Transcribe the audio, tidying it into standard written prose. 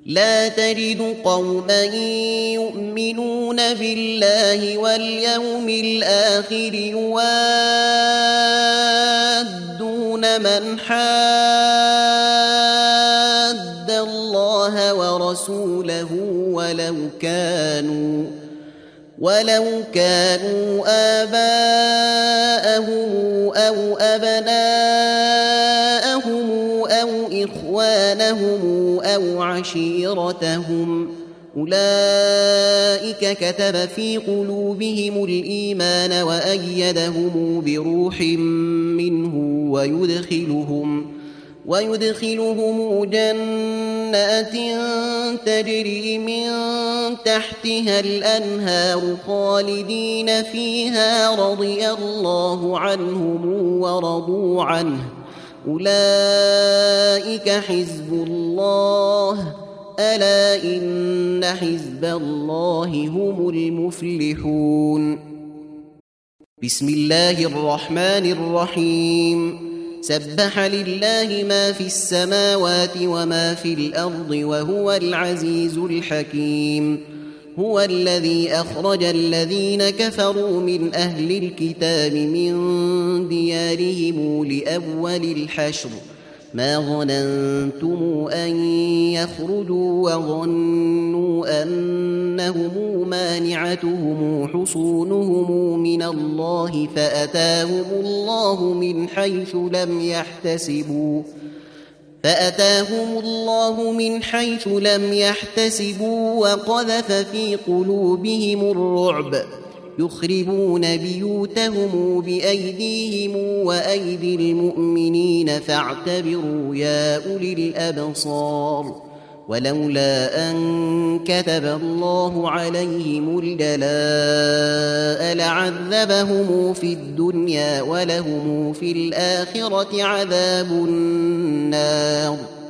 لا تجد قوما يؤمنون بالله واليوم الآخر يوادون من حاد الله ورسوله ولو كانوا آباءهم أو أبناءهم أو إخوانهم أو عشيرتهم أولئك كتب في قلوبهم الإيمان وأيدهم بروح منه ويدخلهم جنات تجري من تحتها الأنهار خالدين فيها رضي الله عنهم ورضوا عنه أولئك حزب الله ألا إن حزب الله هم المفلحون. بسم الله الرحمن الرحيم. سبح لله ما في السماوات وما في الأرض وهو العزيز الحكيم. هو الذي أخرج الذين كفروا من أهل الكتاب من ديارهم لأول الحشر ما ظننتم أن يخرجوا وظنوا أنهم مانعتهم حصونهم من الله فأتاهم الله من حيث لم يحتسبوا وقذف في قلوبهم الرعب يخربون بيوتهم بأيديهم وأيدي المؤمنين فاعتبروا يا أولي الأبصار. ولولا أن كتب الله عليهم الجلاء لعذبهم في الدنيا ولهم في الآخرة عذاب النار.